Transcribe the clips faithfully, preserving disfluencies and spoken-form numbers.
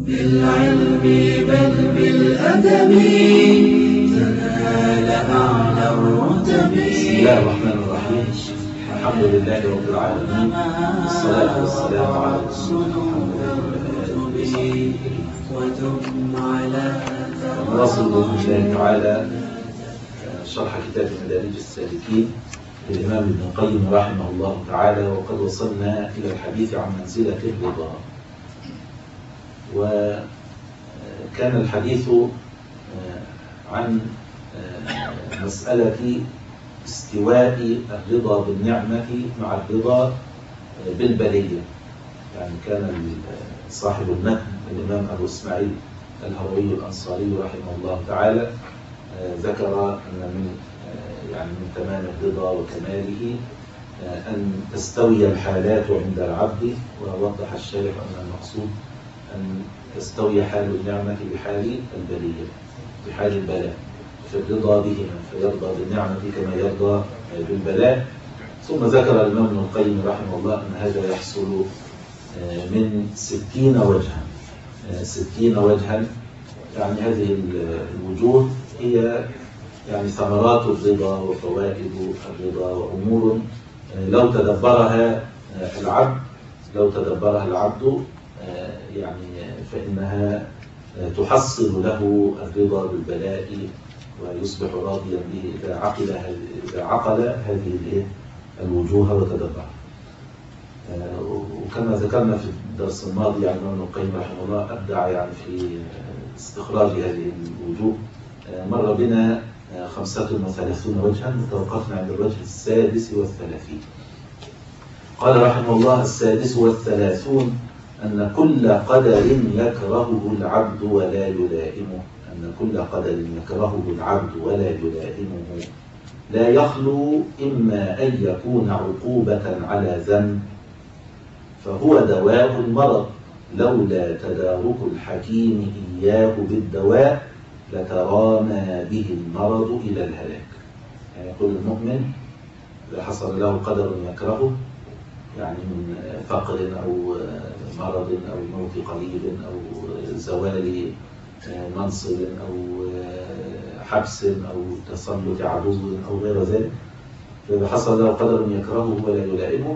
بالعلم بل بالأدب تنال أعلى الرتب. بسم الله الرحمن الرحيم. الحمد لله رب العالمين، والصلاة والسلام على رسول الله نواصل بإذن الله تعالى شرح كتاب مدارج السالكين للإمام ابن القيم رحمه الله تعالى، وقد وصلنا إلى الحديث عن منزلة الرضا. وكان الحديث عن مسألة استواء الرضا بالنعمة مع الرضا بالبلية. يعني كان صاحب المتن الإمام أبو إسماعيل الهروي الأنصاري رحمه الله تعالى ذكر أن من يعني من تمام الرضا وكماله أن تستوي الحالات عند العبد، ووضح الشارح أن المقصود أن تستوي حال النعمة بحال البلية، بحال البلاء، في الرضا بهما، فيرضى بالنعمة كما يرضى بالبلاء. ثم ذكر الإمام ابن القيم رحمه الله أن هذا يحصل من ستين وجها ستين وجها. يعني هذه الوجوه هي يعني ثمرات الرضا وفوائد الرضا وأمور لو تدبرها العبد لو تدبرها العبد يعني فإنها تحصل له الرضا بالبلاء ويصبح راضيا به إذا عقل إذا عقل هذه الوجوه وتدبرها. وكما ذكرنا في الدرس الماضي يعني ابن القيم رحمه الله أبدع يعني في استخراج هذه الوجوه. مر بنا خمسة وثلاثون وجها، وتوقفنا عند الوجه السادس والثلاثين. قال رحمه الله: السادس والثلاثون أن كل قدر يكرهه العبد ولا يلائمه أن كل قدر يكرهه العبد ولا يلائمه لا يخلو إما أن يكون عقوبة على ذنب فهو دواء المرض، لولا تدارك الحكيم إياه بالدواء لترامى به المرض إلى الهلاك. يعني يقول المؤمن إذا حصل له قدر يكرهه، يعني من فقر أو مرض أو موت قريب أو زوال منصب أو حبس أو تسلط عدو أو غير ذلك، فإذا حصل له قدر يكرهه ولا يلائمه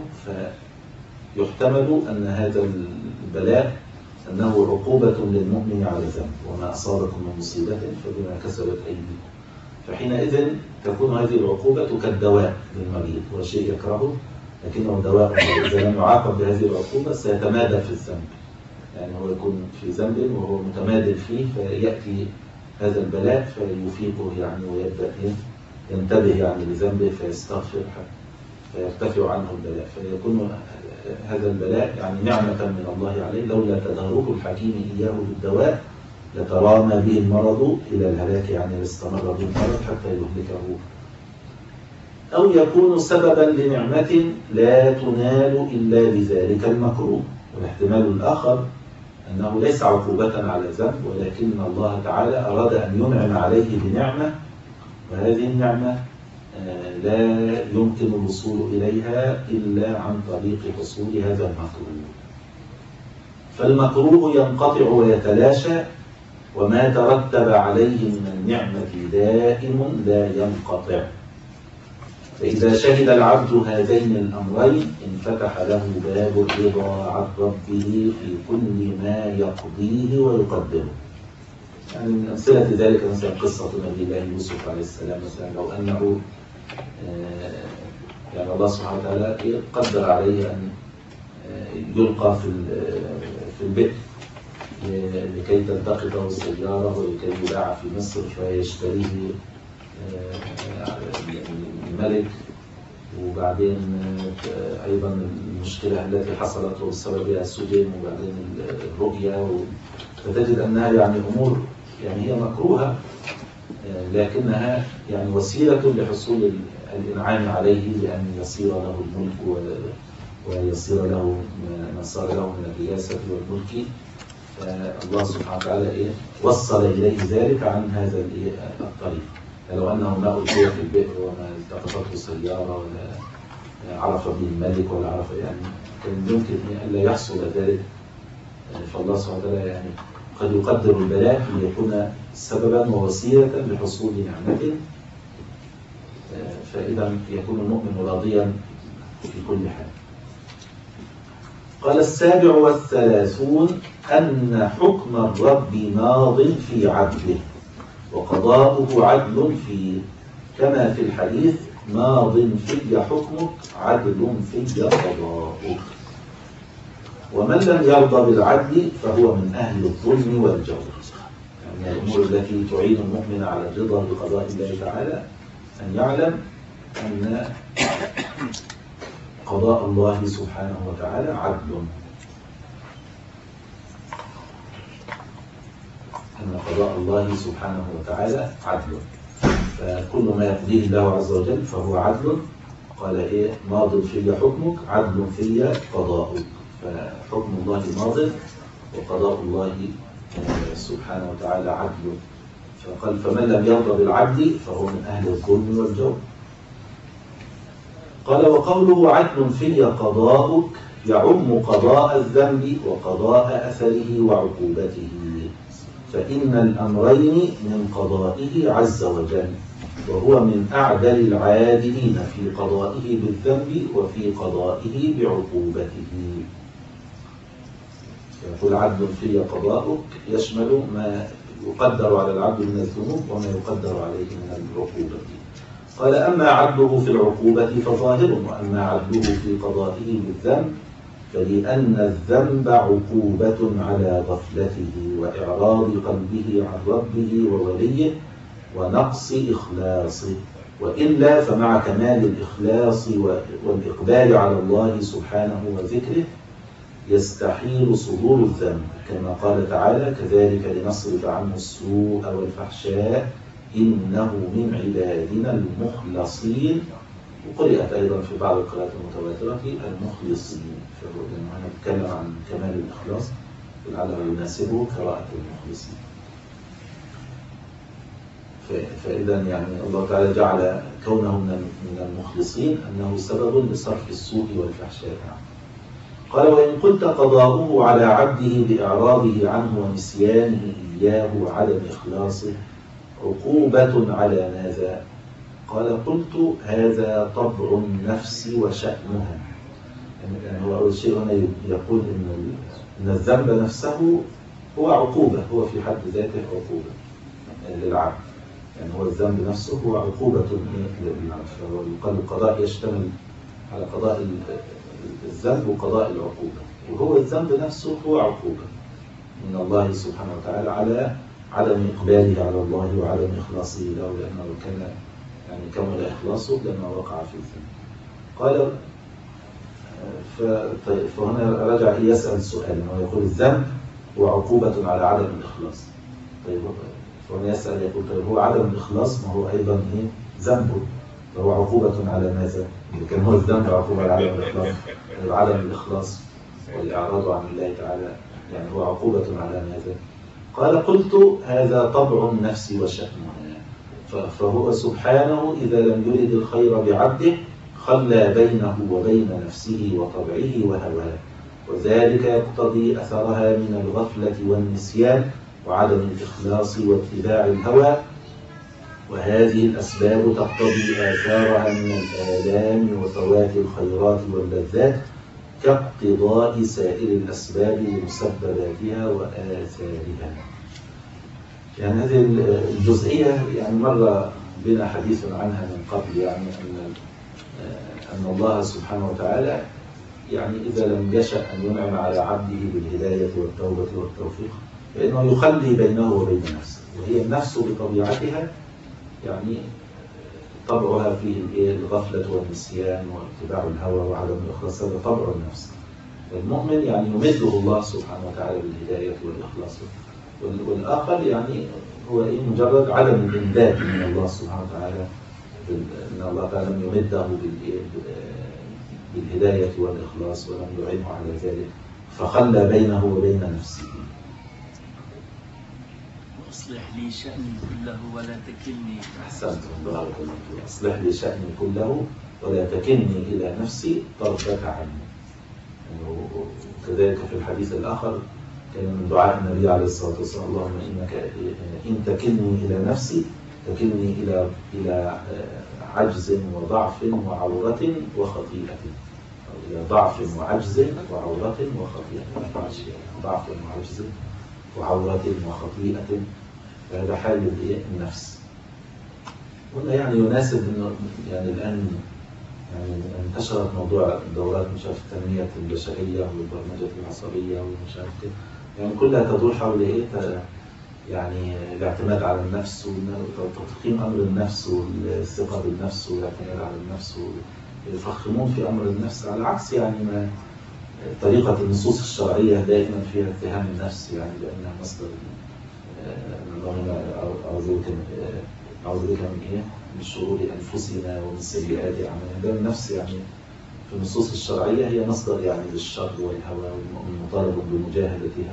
فيحتمل أن هذا البلاء أنه عقوبة للمؤمن على ذنب، وما أصابكم من مصيبة فبما كسبت أيديكم. فحينئذ تكون هذه العقوبة كالدواء للمريض، هو شيء يكرهه لكنه دواء. إذا لم يعاقب بهذه العقوبة سيتمادى في الذنب، يعني هو يكون في ذنب وهو متمادى فيه، فيأتي هذا البلاء فيفيقه يعني ويبدأ ينتبه يعني لذنبه فيستغفر فيرتفع عنه البلاء، فيكون هذا البلاء يعني نعمة من الله عليه، لولا تدارك الحكيم إياه بالدواء لترامى به المرض إلى الهلاك، يعني لاستمر به المرض حتى يهلكه. أو يكون سببا لنعمة لا تنال إلا بذلك المكروه. والاحتمال الآخر أنه ليس عقوبة على ذنب، ولكن الله تعالى أراد أن ينعم عليه بنعمة، وهذه النعمة لا يمكن الوصول إليها إلا عن طريق حصول هذا المكروه. فالمكروه ينقطع ويتلاشى، وما ترتب عليه من النعمة دائم لا ينقطع. فإذا شهد العبد هذين الأمرين انفتح له باب الرضا عن ربه في كل ما يقضيه ويقدره. يعني من أمثلة ذلك مثلا قصة نبي الله يوسف عليه السلام، مثلا لو أنه يعني الله سبحانه وتعالى قدر عليه أن يلقى في في البئر لكي تلتقطه السيارة ولكي يباع في مصر فيشتريه الملك، وبعدين أيضا المشكلة التي حصلت وبسببها السجن، وبعدين الرؤيا، فتجد أنها يعني أمور يعني هي مكروهة لكنها يعني وسيلة لحصول الإنعام عليه، لأن يصير له الملك ويصير له ما صار له من الرياسة والملك. الله سبحانه وتعالى إيه وصل إليه ذلك عن هذا الطريق. لو أنه ما ألقي في البئر وما التقطته سيارة ولا عرف به الملك ولا عرف، يعني كان يمكن أن لا يحصل ذلك. فالله سبحانه وتعالى يعني قد يقدر البلاء ليكون سببا ووسيلة لحصول نعمة، فإذا يكون المؤمن راضيا في كل حال. قال السابع والثلاثون أن حكم الرب ماض في عدله وقضاؤه عدل فيه، كما في الحديث ماض في حكمك عدل في قضاؤك. ومن لم يرضى بالعدل فهو من أهل الظلم والجور. يعني الأمور التي تعين المؤمن على الرضا بقضاء الله تعالى أن يعلم أن قضاء الله سبحانه وتعالى عدل، أن قضاء الله سبحانه وتعالى عدل، فكل ما يقضيه الله عز وجل فهو عدل. قال إيه؟ ماض في حكمك عدل في قضاؤك، فحكم الله ماض وقضاء الله سبحانه وتعالى عدل. فقال فمن لم يرضى بالعدل فهو من أهل الظلم والجور. قال وقوله عدل في قضاؤك يعم قضاء الذنب وقضاء أثره وعقوبته، فإن الأمرين من قضائه عز وجل، وهو من أعدل العادلين في قضائه بالذنب وفي قضائه بعقوبته. يقول عدل في قضاؤك يشمل ما يقدر على العبد من الذنوب وما يقدر عليه من العقوبة. قال أما عدله في العقوبة فظاهر، وأما عدله في قضائه بالذنب فلأن الذنب عقوبة على غفلته وإعراض قلبه عن ربه ووليه ونقص إخلاصه، وإلا فمع كمال الإخلاص والإقبال على الله سبحانه وذكره يستحيل صدور الذنب، كما قال تعالى كذلك لنصرف عنه السوء والفحشاء إنه من عبادنا المخلصين. وقرأت أيضا في بعض القراءات المتواترة المخلصين، فهنا نتكلم عن كمال الإخلاص لعله يناسبه قراءة المخلصين. فإذا يعني الله تعالى جعل كونه من المخلصين أنه سبب لصرف السوء والفحشاء. قال وإن قلت قضاؤه على عبده بإعراضه عنه ونسيانه إياه وعدم إخلاصه عقوبة على ماذا؟ قال قلت هذا طبع النفس وشأنها. يعني هو أول شيء هنا يقول إن إن الذنب نفسه هو عقوبة، هو في حد ذاته عقوبة للعبد. يعني هو الذنب نفسه هو عقوبة للعبد، فهو يقال القضاء يشتمل على قضاء الذنب وقضاء العقوبة، وهو الذنب نفسه هو عقوبة من الله سبحانه وتعالى على عدم إقباله على الله وعدم إخلاصه له، لأنه كان يعني كمل إخلاصه لما وقع في الذنب. قال فهنا رجع يسأل سؤال، ويقول الذنب هو عقوبة على عدم الإخلاص. طيب فهنا يسأل يقول طيب هو عدم الإخلاص ما هو أيضا إيه ذنبه، فهو عقوبة على ماذا؟ كان هو الذنب عقوبة على عدم الإخلاص، عدم الإخلاص والإعراض عن الله تعالى يعني هو عقوبة على ماذا؟ قال قلت هذا طبع النفس وشأنها، فهو سبحانه إذا لم يرد الخير بعبده خلى بينه وبين نفسه وطبعه وهواه، وذلك يقتضي أثرها من الغفلة والنسيان وعدم الإخلاص واتباع الهوى، وهذه الأسباب تقتضي آثارها من الآلام وفوات الخيرات واللذات كاقتضاء سائر الأسباب لمسبباتها وآثارها. يعني هذه الجزئية يعني مر بنا حديث عنها من قبل، يعني أن أن الله سبحانه وتعالى يعني إذا لم يشأ أن ينعم على عبده بالهداية والتوبة والتوفيق فإنه يخلي بينه وبين نفسه، وهي النفس بطبيعتها يعني طبعها فيه الغفلة والنسيان واتباع الهوى وعدم الإخلاص، هذا طبع النفس. المؤمن يعني يمده الله سبحانه وتعالى بالهداية والإخلاص، والآخر يعني هو مجرد عدم الإمداد من الله سبحانه وتعالى، إن الله تعالى لم يمده بالهداية والإخلاص ولم يعينه على ذلك فخلى بينه وبين نفسه. أصلح لي شأني كله ولا تكلني. أحسنت بارك الله فيك. أصلح لي شأني كله ولا تكلني إلى نفسي طرفة عين. وكذلك في الحديث الآخر كان من دعاء النبي عليه الصلاة والسلام اللهم إنك إن تكلني إلى نفسي تكلني إلى إلى عجز وضعف وعورة وخطيئة، أو إلى ضعف وعجز وعورة وخطيئة، ضعف وعجز وعورة وخطيئة، فهذا حال النفس. قلنا يعني يناسب إنه يعني الآن يعني انتشرت موضوع دورات مش عارف التنمية البشرية والبرمجة العصبية ومش عارف كده، يعني كلها تدور حول إيه؟ يعني الاعتماد على النفس وتقييم أمر النفس والثقة بالنفس والاعتماد على النفس، ويفخمون في أمر النفس على عكس يعني ما طريقة النصوص الشرعية دائما فيها اتهام النفس، يعني لأنها مصدر اللهم أعوذ بك أعوذ بك من إيه؟ من شرور أنفسنا ومن سيئات أعمالنا. ده النفس يعني في النصوص الشرعية هي مصدر يعني للشر والهوى، والمؤمن مطالب بمجاهدتها.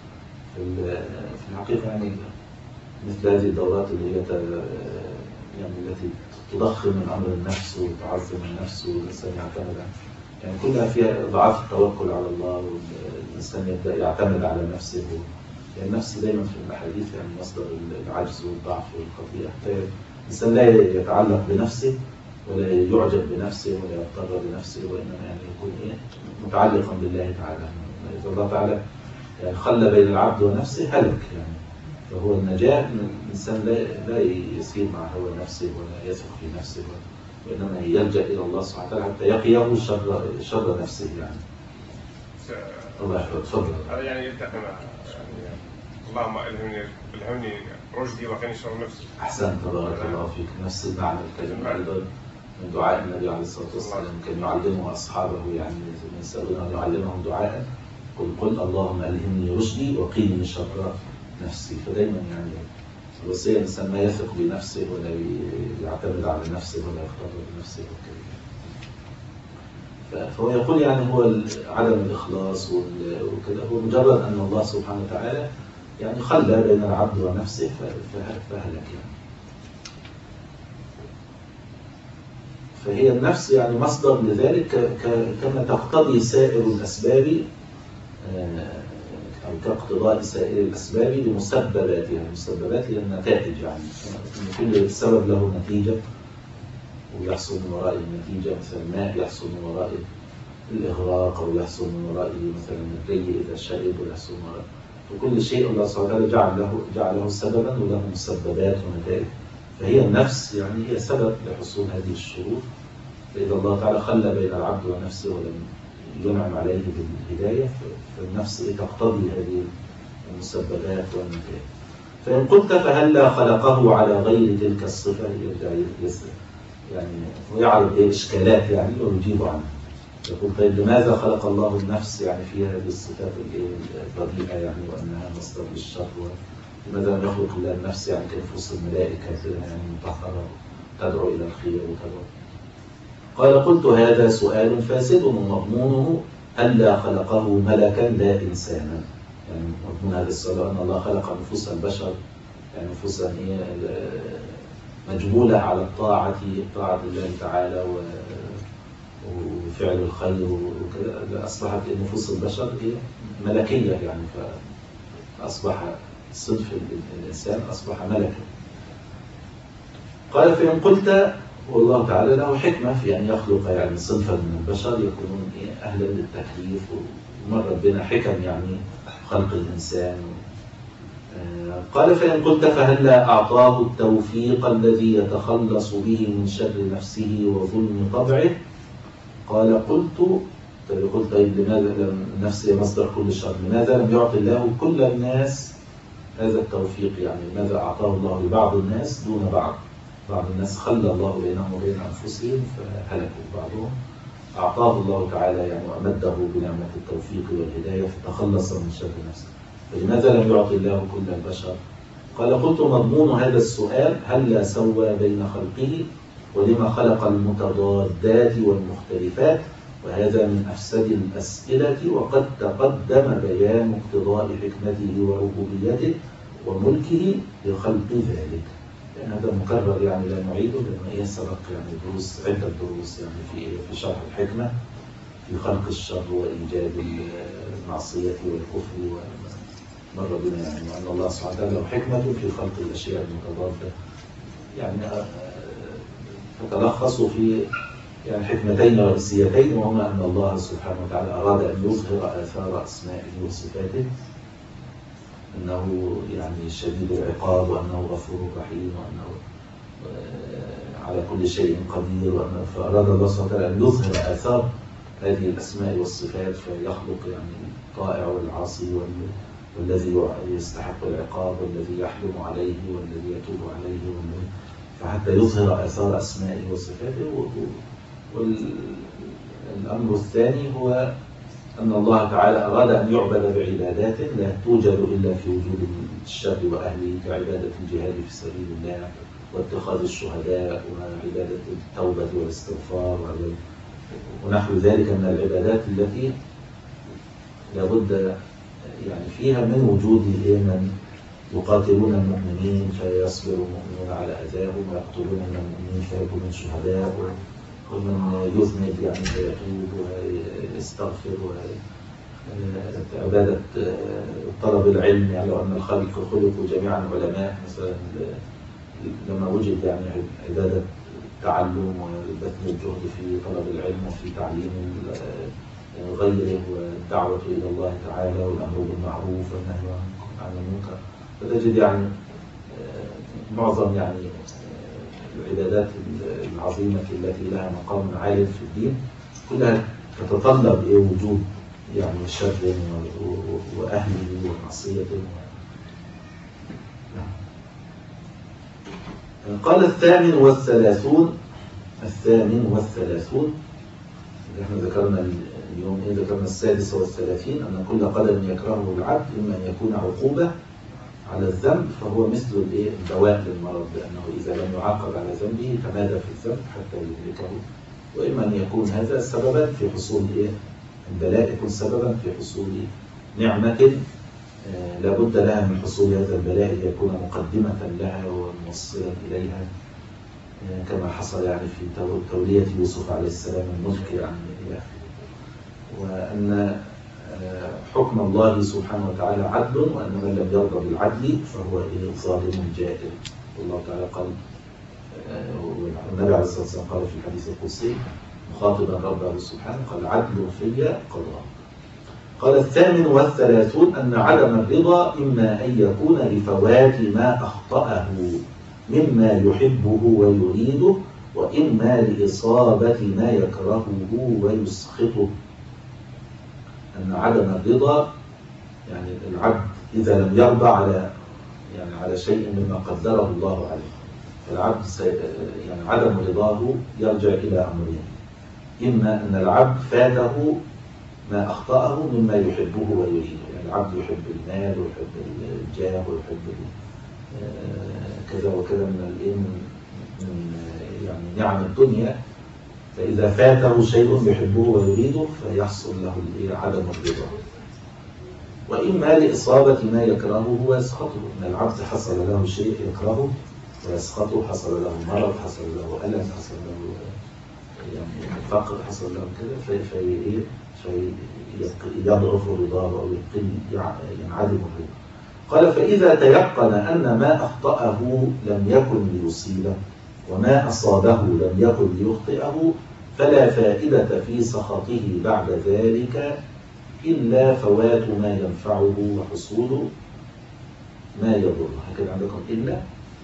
في الحقيقة يعني مثل هذه الدورات اللي هي يعني التي تضخم من أمر النفس وتعظم النفس والإنسان يعتمد يعني كلها فيها ضعف التوكل على الله، والإنسان يبدأ يعتمد على نفسه. يعني النفس دائما في الأحاديث يعني مصدر العجز والضعف والخطيئة. الإنسان لا يتعلق بنفسه ولا يعجب بنفسه ولا يضطر بنفسه، وإنما يعني يكون إيه متعلقا بالله تعالى. إذا الله تعالى يعني خلى بين العبد ونفسه هلك يعني، فهو النجاة من الإنسان لا لا يسير مع هوى نفسه ولا يثق في نفسه، وإنما يلجأ إلى الله سبحانه وتعالى حتى يقيه شر شر نفسه يعني. الله يحفظك. تفضل. هذا يعني يلتقي مع يعني اللهم ألهمني ألهمني رشدي وقني شر نفسي. أحسن، تبارك الله فيك. نفس المعنى الكلمة أيضا من دعاء النبي عليه الصلاة والسلام، كان يعلمه أصحابه يعني يسألون أن يعلمهم دعاء قل قل اللهم ألهمني رشدي وقيني شر نفسي. فدايما يعني الوصية الإنسان ما يثق بنفسه ولا يعتمد على نفسه ولا يختار بنفسه وكذا. فهو يقول يعني هو عدم الإخلاص وكذا هو مجرد أن الله سبحانه وتعالى يعني خلى بين العبد ونفسه فهلك يعني. فهي النفس يعني مصدر لذلك كما تقتضي سائر الأسباب أو كاقتضاء سائر الأسباب لمسبباتها. المسببات هي النتائج، يعني كل سبب له نتيجة ويحصل من وراء النتيجة، مثلا الماء يحصل من وراء الإغراق أو يحصل من وراء مثلا الري إذا شرب ويحصل من وراء، وكل شيء الله سبحانه وتعالى جعل له جعله سببا وله مسببات ونتائج. فهي النفس يعني هي سبب لحصول هذه الشروط. فإذا الله تعالى خلى بين العبد ونفسه ولم ينعم عليه بالهداية فالنفس تقتضي هذه المسببات والنتائج. فإن قلت فهلا خلقه على غير تلك الصفة، يرجع يسأل يعني ويعرض إشكالات يعني ويجيب عنها. يقول طيب لماذا خلق الله النفس يعني فيها هذه الصفات الرديئة يعني وأنها مصدر للشر؟ لماذا لم يخلق الله النفس يعني كنفوس الملائكة يعني مطهرة تدعو إلى الخير وتدعو؟ قال قلت هذا سؤال فاسد ومضمونه هلا خلقه ملكا لا إنسانا. يعني مضمون هذا السؤال أن الله خلق نفوس البشر يعني نفوسا مجبولة على الطاعة طاعة الله تعالى وفعل الخير وكذا، أصبحت نفوس البشر هي ملكية يعني، فأصبح صنف الإنسان أصبح ملكا. قال فإن قلت والله تعالى له حكمة في أن يخلق يعني صنفا من البشر يكونون أهلا للتكليف، ومر بنا حكم يعني خلق الإنسان. قال فإن قلت فهلا أعطاه التوفيق الذي يتخلص به من شر نفسه وظلم طبعه؟ قال قلت قلت طيب لماذا النفس هي مصدر كل شر، لماذا لم يعطي الله كل الناس هذا التوفيق؟ يعني لماذا أعطاه الله لبعض الناس دون بعض؟ بعض الناس خلى الله بينهم وبين أنفسهم فهلكوا، بعضهم أعطاه الله تعالى يعني وأمده بنعمة التوفيق والهداية فتخلص من شر نفسه، فلماذا لم يعطي الله كل البشر؟ قال قلت مضمون هذا السؤال هلا سوى بين خلقه ولما خلق المتضادات والمختلفات، وهذا من أفسد الأسئلة، وقد تقدم بيان اقتضاء حكمته وربوبيته وملكه لخلق ذلك. يعني هذا مكرر يعني لا نعيده لأنه سبق يعني دروس عدة دروس يعني في في شرح الحكمة في خلق الشر وإيجاد المعصية والكفر مر بنا يعني وأن الله سبحانه وتعالى له حكمة في خلق الأشياء المتضادة، يعني تتلخص في يعني حكمتين رئيسيتين، وهما أن الله سبحانه وتعالى أراد أن يظهر آثار أسمائه وصفاته، أنه يعني شديد العقاب، وأنه غفور رحيم، وأنه على كل شيء قدير، وأنه فأراد الله سبحانه وتعالى أن يظهر آثار هذه الأسماء والصفات، فيخلق يعني الطائع والعاصي والذي يستحق العقاب والذي يحلم عليه والذي يتوب عليه، فحتى يظهر آثار أسمائه وصفاته. والأمر الثاني هو أن الله تعالى أراد أن يعبد بعبادات لا توجد إلا في وجود الشر وأهله، كعبادة الجهاد في سبيل الله، واتخاذ الشهداء، وعبادة التوبة والاستغفار ونحو ذلك من العبادات التي لابد يعني فيها من وجود من يقاتلون المؤمنين فيصبر المؤمنون على أذاهم، ويقتلون المؤمنين فيكونون شهداء، ومن يذنب يعني فيتوب ويستغفر، وعبادة طلب العلم، يعني لو أن الخلق خلقوا جميعا علماء مثلا، لما وجد يعني عبادة التعلم وبذل الجهد في طلب العلم وفي تعليم غيره، والدعوة إلى الله تعالى، والأمر بالمعروف والنهي عن المنكر، فتجد يعني معظم يعني العبادات العظيمة التي لها مقام عالي في الدين كلها تتطلب وجود يعني شر وأهله ومعصيته. قال الثامن والثلاثون، الثامن والثلاثون احنا ذكرنا اليوم ايه، ذكرنا السادس والثلاثين، أن كل قدر يكرهه العبد إما أن يكون عقوبة على الذنب فهو مثل الايه الدواء للمرض، لأنه إذا لم يعاقب على ذنبه تمادى في الذنب حتى يهلكه، وإما أن يكون هذا سببا في حصول ايه البلاء، يكون سببا في حصول نعمة آه لابد لها من حصول هذا البلاء، ليكون مقدمة لها وموصلا إليها، آه كما حصل يعني في تولية يوسف عليه السلام الملك يعني إلى وأن حكم الله سبحانه وتعالى عدل، وأن من لم يرضى بالعدل فهو ظالم جائر. والله تعالى قال، والنبي عليه الصلاة والسلام قال في الحديث القدسي مخاطبا ربه سبحانه قال عدل في قضاء. قال الثامن والثلاثون أن عدم الرضا إما أن يكون لفوات ما أخطأه مما يحبه ويريده، وإما لإصابة ما يكرهه ويسخطه. أن عدم الرضا يعني العبد إذا لم يرضى على يعني على شيء مما قدره الله عليه، فالعبد يعني عدم رضاه يرجع إلى أمرين: إما أن العبد فاته ما أخطأه مما يحبه ويريده، يعني العبد يحب المال ويحب الجاه ويحب كذا وكذا من من يعني نعم الدنيا، فإذا فاته شيء يحبه ويريده فيحصل له عدم الرضا. وإما لإصابة ما يكرهه ويسخطه، إن العبد حصل له شيء يكرهه ويسخطه، حصل له مرض، حصل له ألم، حصل له يعني فقر، حصل له كذا، في يضعف رضاه أو يقل ينعدم الرضا. قال فإذا تيقن أن ما أخطأه لم يكن ليصيبه وما أصابه لم يكن ليخطئه فلا فائدة في سخطه بعد ذلك إلا فوات ما ينفعه وحصول ما يضره. هكذا عندكم إلا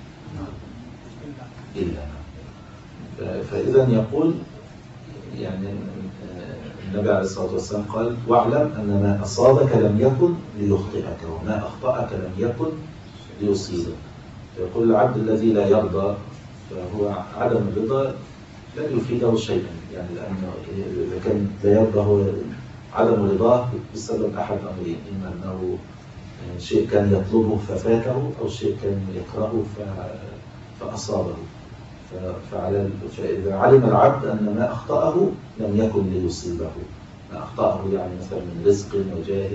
إلا فإذا يقول يعني النبي عليه الصلاة والسلام قال واعلم أن ما أصابك لم يكن ليخطئك وما أخطأك لم يكن ليصيبك. يقول العبد الذي لا يرضى فهو عدم الرضا لن يفيده شيئا، يعني لأنه إذا كان لا يرضى هو عدم رضاه بسبب أحد أمرين: إما أنه شيء كان يطلبه ففاته، أو شيء كان يكرهه فأصابه. فعلى فإذا علم العبد أن ما أخطأه لم يكن ليصيبه، ما أخطأه يعني مثلا من رزق وجاه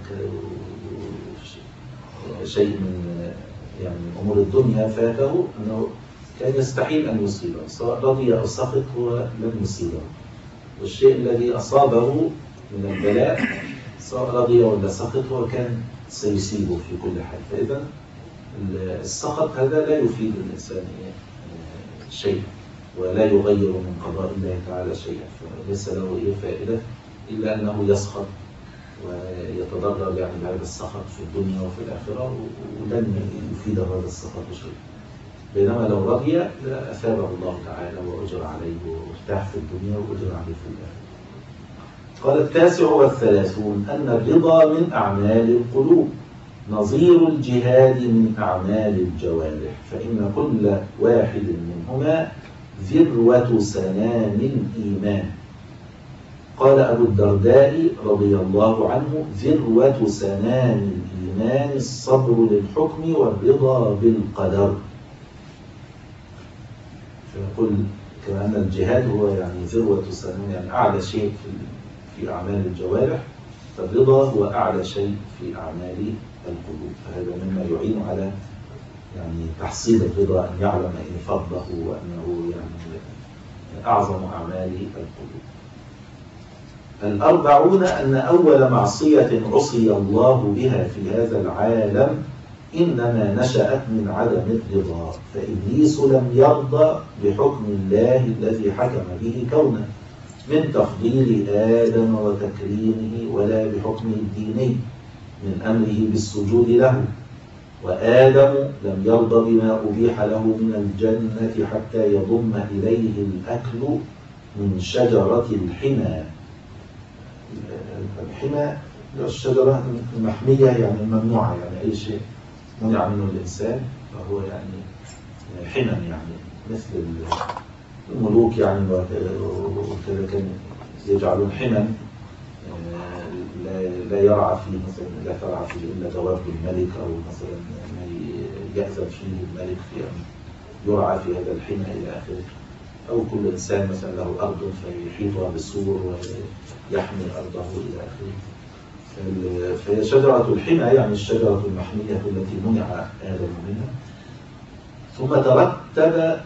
وشيء من يعني أمور الدنيا فاته، أنه كان يستحيل أن يصيبه، سواء رضي أو سخط هو لم يصيبه. والشيء الذي أصابه من البلاء سواء رضي ولا سخط هو كان سيصيبه في كل حال. فإذا السخط هذا لا يفيد الإنسان شيئا ولا يغير من قضاء الله تعالى شيئا، فليس له أي فائدة إلا أنه يسخط ويتضرر يعني بهذا السخط في الدنيا وفي الآخرة، ولن يفيد هذا السخط شيئا. بينما لو رضي لأثابه الله تعالى وأجر عليه وارتاح في الدنيا وأجر عليه في الآخرة. قال التاسع والثلاثون أن الرضا من أعمال القلوب نظير الجهاد من أعمال الجوارح، فإن كل واحد منهما ذروة سنام الإيمان. قال أبو الدرداء رضي الله عنه: ذروة سنام الإيمان الصبر للحكم والرضا بالقدر. فيقول كأن الجهاد هو يعني ذروة سنام، يعني أعلى شيء في في أعمال الجوارح، فالرضا هو أعلى شيء في أعمال القلوب. فهذا مما يعين على يعني تحصيل الرضا، أن يعلم أن فضله وأنه يعني أعظم أعمال القلوب. الأربعون أن أول معصية عصي الله بها في هذا العالم إنما نشأت من عدم الرضا، فإبليس لم يرضى بحكم الله الذي حكم به كونه من تفضيل آدم وتكريمه، ولا بحكمه الديني من أمره بالسجود له. وآدم لم يرضى بما أبيح له من الجنة حتى يضم إليه الأكل من شجرة الحمى. الحمى الشجرة المحمية يعني الممنوعة، يعني أي شيء منع منه الإنسان فهو يعني حمى، يعني مثل الملوك يعني وكذا كان يجعلون حمى لا يرعى فيه مثلا لا ترعى فيه إلا دواب الملك، أو مثلا ما يأذن فيه الملك في أن يرعى في هذا الحمى إلى آخره. أو كل إنسان مثلا له أرض فيحيطها بالسور ويحمي أرضه إلى آخره. فهي شجرة الحمى يعني الشجرة المحمية التي منع آدم منها. ثم ترتب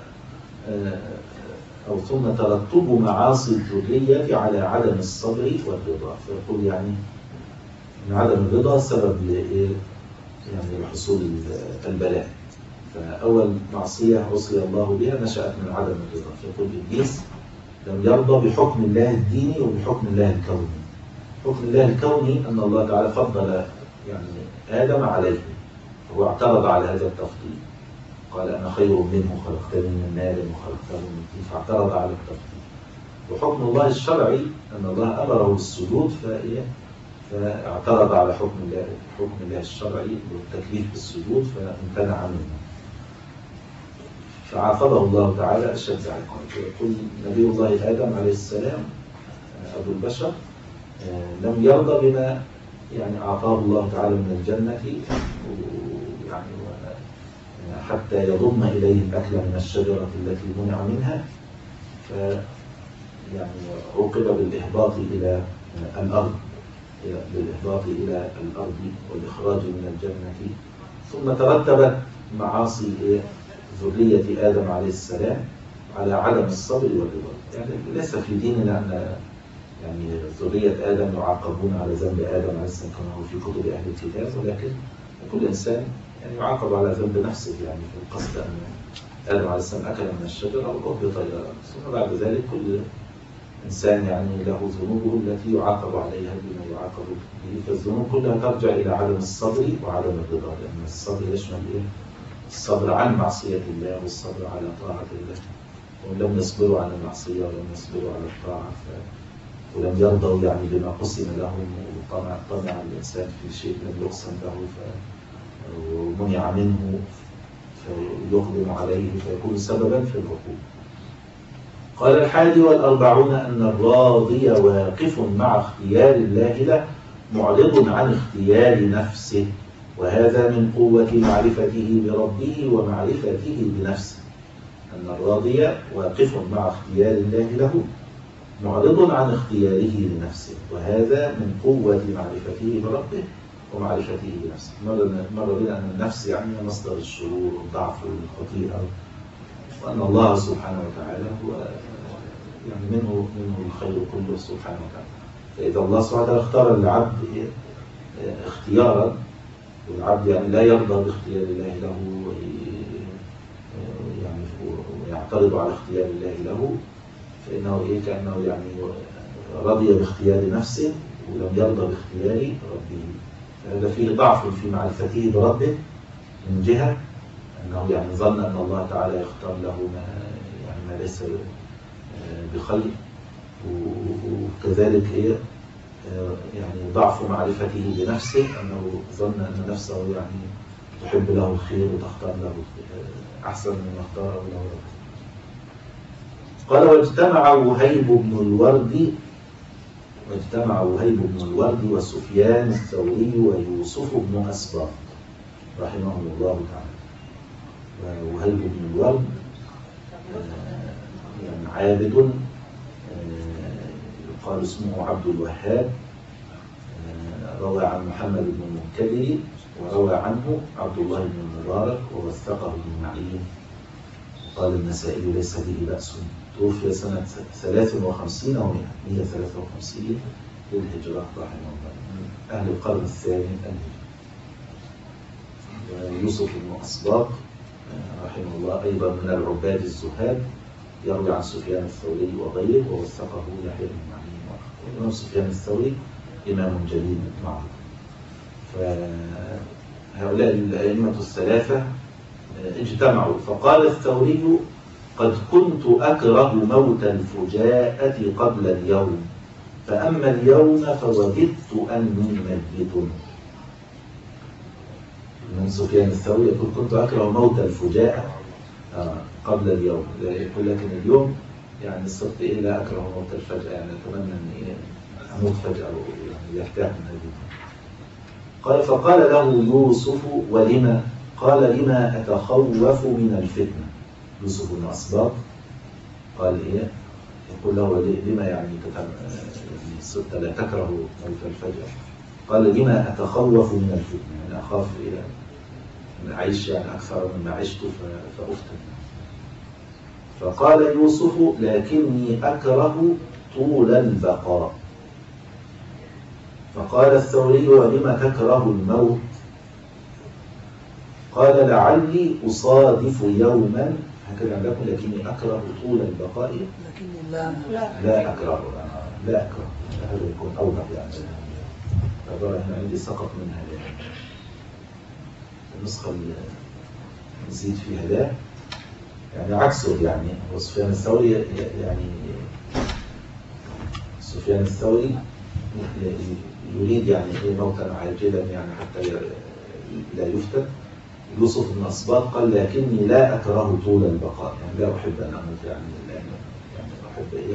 أو ثم ترتب معاصي الذرية على عدم الصبر والرضا. فيقول يعني أن عدم الرضا سبب يعني لحصول البلاء. فأول معصية عصي الله بها نشأت من عدم الرضا. فيقول إبليس لم يرضى بحكم الله الديني وبحكم الله الكوني. حكم الله الكوني أن الله تعالى فضل يعني آدم عليه، فهو اعترض على هذا التفضيل، قال أنا خير منه خلقتني من نار وخلقته من طين، فاعترض على التفضيل. وحكم الله الشرعي أن الله أمره بالسجود فاعترض على حكم الله حكم الله الشرعي والتكليف بالسجود فامتنع منه، فعاقبه الله تعالى أشد عقاب. يقول نبي الله آدم عليه السلام أبو البشر لم يرضى بما يعني أعطاه الله تعالى من الجنة، يعني حتى يضم إليه الأكل من الشجرة التي منع منها، ف يعني عوقب بالإهباط إلى الأرض بالإهباط إلى الأرض والإخراج من الجنة. ثم ترتبت معاصي ذرية آدم عليه السلام على عدم الصبر والرضا. يعني ليس في ديننا أن يعني ذرية آدم يعاقبون على ذنب آدم عليه السلام كما هو في كتب أهل الكتاب، ولكن كل إنسان يعني يعاقب على ذنب نفسه، يعني في القصد أن آدم عليه السلام أكل من الشجرة وأهبط إلى الأرض، ثم بعد ذلك كل إنسان يعني له ذنوبه التي يعاقب عليها بما يعاقب به. فالذنوب كلها ترجع إلى عدم الصبر وعدم الرضا، لأن الصبر يشمل إيه؟ الصبر عن معصية الله والصبر على طاعة الله. ولم يصبروا عن المعصية ولم يصبروا على الطاعة ف... ولم يرضوا يعني بما قسم لهم، وطمع طمع الإنسان في شيء لم يقسم له ف... ومنع منه فيقدم عليه فيكون سببا في العقوبة. قال الحادي والأربعون أن الراضي واقف مع اختيار الله له معرض عن اختيار نفسه، وهذا من قوة معرفته بربه ومعرفته بنفسه. أن الراضي واقف مع اختيار الله له معرض عن اختياره لنفسه، وهذا من قوة معرفته بربه ومعرفته بنفسه. مر بنا أن النفس يعني مصدر الشرور والضعف والخطيئة، وأن الله سبحانه وتعالى هو يعني منه منه الخير كله سبحانه وتعالى. فإذا الله سبحانه وتعالى اختار العبد اختيارا والعبد يعني لا يرضى باختيار الله له يعني ويعترض على اختيار الله له، فإنه إيه كأنه يعني رضي باختيار نفسه ولم يرضى باختيار ربه. هذا فيه ضعف في معرفته بربه من جهة أنه يعني ظن أن الله تعالى يختار له ما يعني ما ليس بخير، وكذلك إيه يعني ضعف معرفته بنفسه أنه ظن أن نفسه يعني تحب له الخير وتختار له أحسن مما اختاره له ربه. قال واجتمع وهيب بن الورد واجتمع وهيب بن الورد وسفيان الثوري ويوسف بن أسباط رحمهم الله تعالى. وهيب بن الورد يعني عابد يقال اسمه عبد الوهاب، روى عن محمد بن المنكدر وروى عنه عبد الله بن المبارك ووثقه ابن معين. قال النسائي ليس به بأس. توفي سنة ثلاث وخمسين أو مئة وثلاثة وخمسين للهجرة رحمه الله، من أهل القرن الثاني الهجري. ويوسف بن أسباط رحمه الله أيضا من العباد الزهاد، يروي عن سفيان الثوري وغيره ووثقه يحيى بن معين. وإمام سفيان الثوري إمام جليل معروف. فهؤلاء الأئمة الثلاثة اجتمعوا فقال الثوري قد كنت أكره موت الفجاءة قبل اليوم، فأما اليوم فوجدت أني ميت. من سفيان الثوري يقول كنت أكره موت الفجاءة قبل اليوم، يقول لكن اليوم يعني الصدق إلا أكره موت الفجأة، يعني أتمنى أن أموت فجأة يعني يرتاح من هذه. قال فقال له يوسف ولما؟ قال لما أتخوف من الفتنة. يوسف بن أسباط قال إيه؟ يقول له لما يعني الصدق لا تكره موت الفجأة؟ قال لما أتخوف من الفتنة، يعني أخاف إلى أن أعيش يعني أكثر مما عشت فأفتن. فقال يوسف لكني أكره طول البقاء. فقال الثوري ولم تكره الموت؟ قال لعلي أصادف يوما هكذا عندكم لكني أكره طول البقاء لكني لا لا أكره لا أكره هذا يكون أوضح يعني. أظهر هنا عندي سقط من هذا النسخة اللي نزيد فيها لا يعني عكسه، يعني هو سفيان الثوري يعني سفيان الثوري يريد يعني ايه موتا عاجلا يعني حتى لا يفتن. يوسف بن أسباط قال لكني لا أكره طول البقاء، يعني لا أحب أن أموت يعني لأن يعني أحب إيه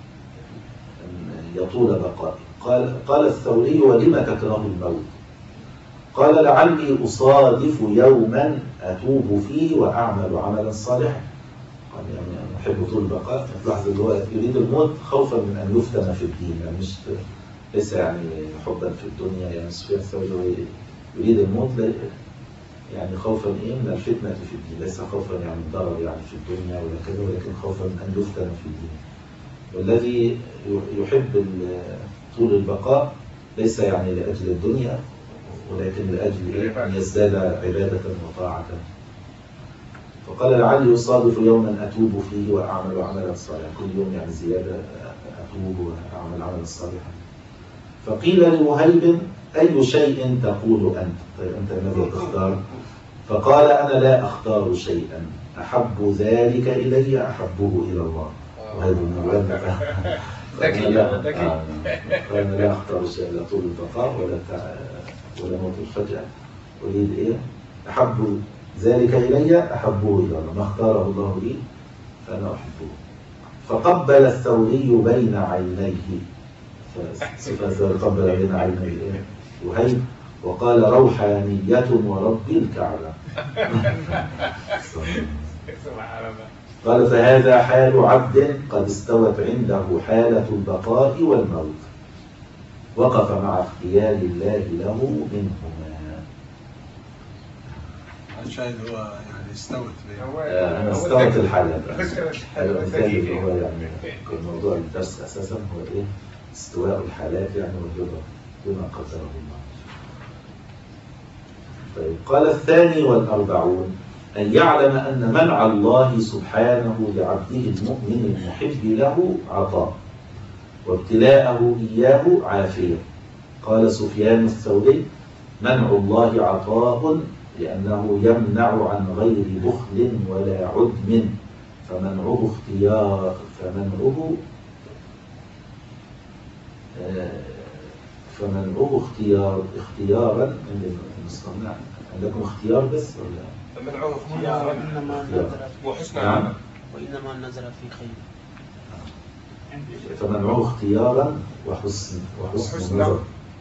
أن يطول بقائي. قال قال الثوري ولم تكره الموت؟ قال لعلي أصادف يوما أتوب فيه وأعمل عملا صالحا. قال يعني أنا أحب طول البقاء، تلاحظ اللي هو يريد الموت خوفا من أن يفتن في الدين، يعني مش ليس يعني حبا في الدنيا. يعني سفيان الثوري يريد الموت يعني خوفا إيه من الفتنة في الدين، ليس خوفا يعني الضرر يعني في الدنيا ولا كذا، ولكن خوفا من أن يفتن في الدين. والذي يحب طول البقاء ليس يعني لأجل الدنيا ولكن لأجل أن يزداد عبادة وطاعة. فقال لعلي أصادف يوما أتوب فيه وأعمل عملا صالحا، كل يوم يعني زيادة أتوب وأعمل عملا صالحا. فقيل لوهيب أي شيء تقول أنت؟ طيب أنت ماذا تختار؟ فقال أنا لا أختار شيئا، أحب ذلك إلي أحبه إلى الله. وهيب بن الورد قال لا أختار شيئا، لا طول البقاء ولا ولا موت الفجأة، أريد إيه؟ أحب ذلك إلي أحبه إلى الله، ما اختاره الله لي فأنا أحبه. فقبل الثوري بين عينيه، فالثوري قبل بين عينيه وهيب وقال روحانية ورب الكعبة. قال فهذا حال عبد قد استوت عنده حالة البقاء والموت، وقف مع اختيار الله له منهما. الشاهد هو يعني استوت أنا استوت الحالة. هذا مثال هو يعني الموضوع الدرس أساسا هو إيه؟ استواء الحالات يعني والرضا بما قدره الله. طيب قال الثاني والأربعون أن يعلم أن منع الله سبحانه لعبده المؤمن المحب له عطاء وابتلاءه إياه عافية. قال سفيان الثوري منع الله عطاء لأنه يمنع عن غير بخل ولا عدم فمنعه اختيار فمنعه فمنعه اختيار اختيارا عندكم اختيار بس ولا منعه اختيارا وحسن نعم. وإنما نزل في خير فمنعه اختيارا وحسن وحسن نظر.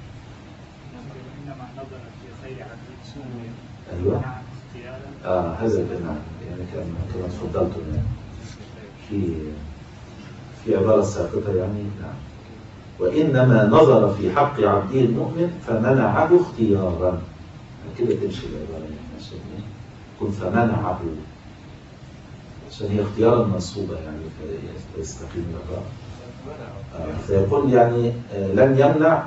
إنما نظر في خير عبد أيوة آه هذا كان يعني كان كما تفضلتم يعني في في عبارة ساقطة يعني نعم. وإنما نظر في حق عبده المؤمن فمنعه اختيارا كده تمشي العبارة يعني عشان يكون فمنعه عشان هي اختيارا منصوبة يعني فيستقيم العبارة. آه فيقول يعني آه لم يمنع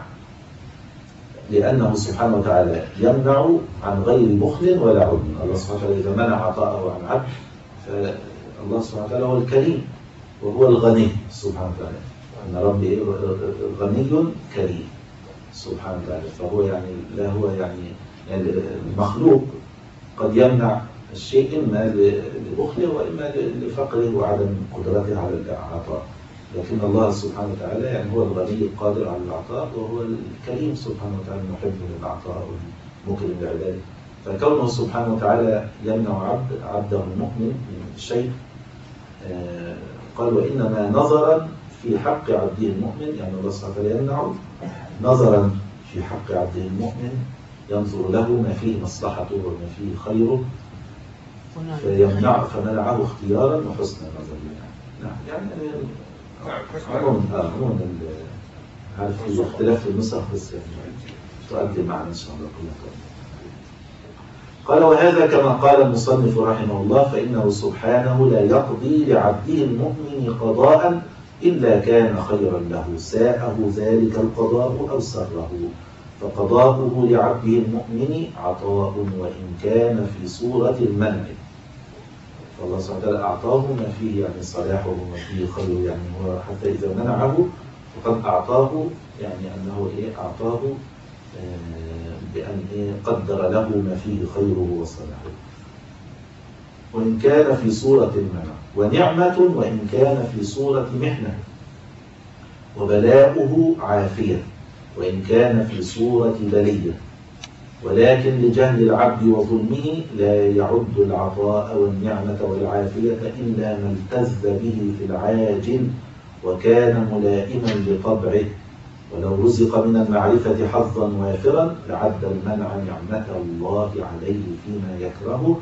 لأنه سبحانه وتعالى يمنع عن غير بخل ولا عدم. الله سبحانه وتعالى إذا منع عطاءه عن عبد فالله سبحانه وتعالى هو الكريم وهو الغني سبحانه وتعالى. أن ربي غني كريم سبحانه وتعالى. فهو يعني لا هو يعني, يعني المخلوق قد يمنع الشيء إما لبخله وإما لفقره وعدم قدرته على العطاء. لكن الله سبحانه وتعالى يعني هو الغني القادر على العطاء وهو الكريم سبحانه وتعالى المحب للعطاء والمكرم لعباده. فكونه سبحانه وتعالى يمنع عبد عبده المؤمن من شيء آه قال وإنما نظرا في حق عبده المؤمن يعني الله سبحانه وتعالى يمنع نظرا في حق عبده المؤمن ينظر له ما فيه مصلحته وما فيه خيره فيمنع فمنعه اختيارا وحسن نظر يعني. نعم يعني عموما اه عموما عارف في اختلاف في النسخ بس يعني تؤدي معنا ان شاء الله كلها. قال وهذا كما قال المصنف رحمه الله فإنه سبحانه لا يقضي لعبده المؤمن قضاء إلا كان خيرا له ساءه ذلك القضاء أو سره فقضاؤه لعبده المؤمن عطاء وإن كان في صورة المنع. فالله سبحانه وتعالى أعطاه ما فيه يعني صلاحه وما فيه خير يعني هو حتى إذا منعه فقد أعطاه يعني أنه إيه أعطاه آه بأن إيه قدر له ما فيه خيره وصلاحه وإن كان في صورة المنع ونعمة وإن كان في صورة محنة وبلاؤه عافية وإن كان في صورة بلية ولكن لجهل العبد وظلمه لا يعد العطاء والنعمة والعافية إلا ما التذ به في العاجل وكان ملائما لطبعه ولو رزق من المعرفة حظا وافرا لعد المنع نعمة الله عليه فيما يكره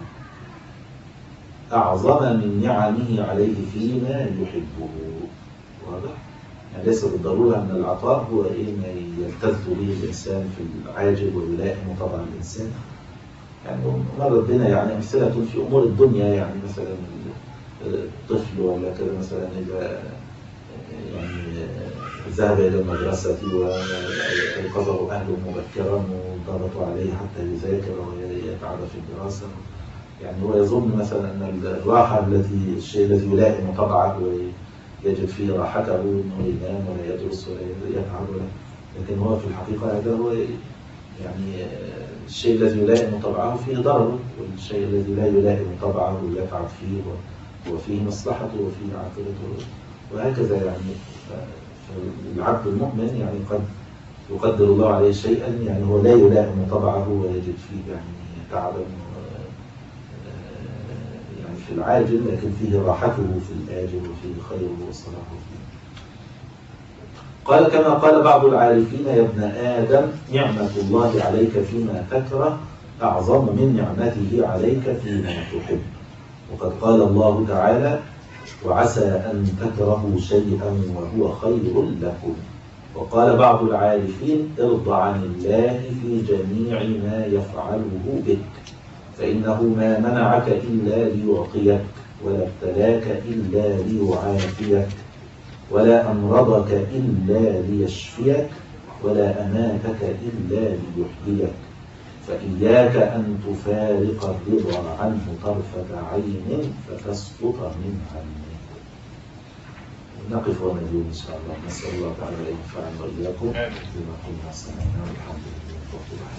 أعظم من نعمه عليه فيما يحبه. واضح؟ يعني ليس بالضرورة أن العطاء هو إيه ما يلتذ به الإنسان في العاجل ويلائم طبعا الإنسان. يعني مرت بنا يعني أمثلة في أمور الدنيا يعني مثلا الطفل ولا كذا مثلا إذا يعني ذهب إلى المدرسة وأيقظه أهله مبكرا وضغطوا عليه حتى يذاكر ويتعب في الدراسة يعني هو يظن مثلا أن الراحة التي الشيء الذي يلائم طبعه ويجد فيه راحته أنه ينام ولا يدرس ولا يتعب ولا لكن هو في الحقيقة هذا هو يعني الشيء الذي يلائم طبعه فيه ضرر والشيء الذي لا يلائم طبعه ويتعب فيه وفيه مصلحته وفيه عاقبته وهكذا يعني العبد المؤمن يعني قد يقدر الله عليه شيئا يعني هو لا يلائم طبعه ويجد فيه يعني تعبا يعني في العاجل لكن فيه راحته في الآجل وفيه خيره وصلاحه فيه. قال كما قال بعض العارفين يا ابن آدم نعمة الله عليك فيما تكره أعظم من نعمته عليك فيما تحب. وقد قال الله تعالى وعسى أن تكرهوا شيئا وهو خير لكم. وقال بعض العارفين ارض عن الله في جميع ما يفعله بك فإنه ما منعك إلا ليعطيك ولا ابتلاك إلا ليعافيك ولا أمرضك إلا ليشفيك ولا أماتك إلا ليحييك فإياك أن تفارق الرضا عنه طرفة عين فتسقط من همه. نقف ونجوم إن شاء الله. نسأل الله تعالى أن ينفعنا وإياكم بما قلنا سمعنا والحمد لله رب العالمين.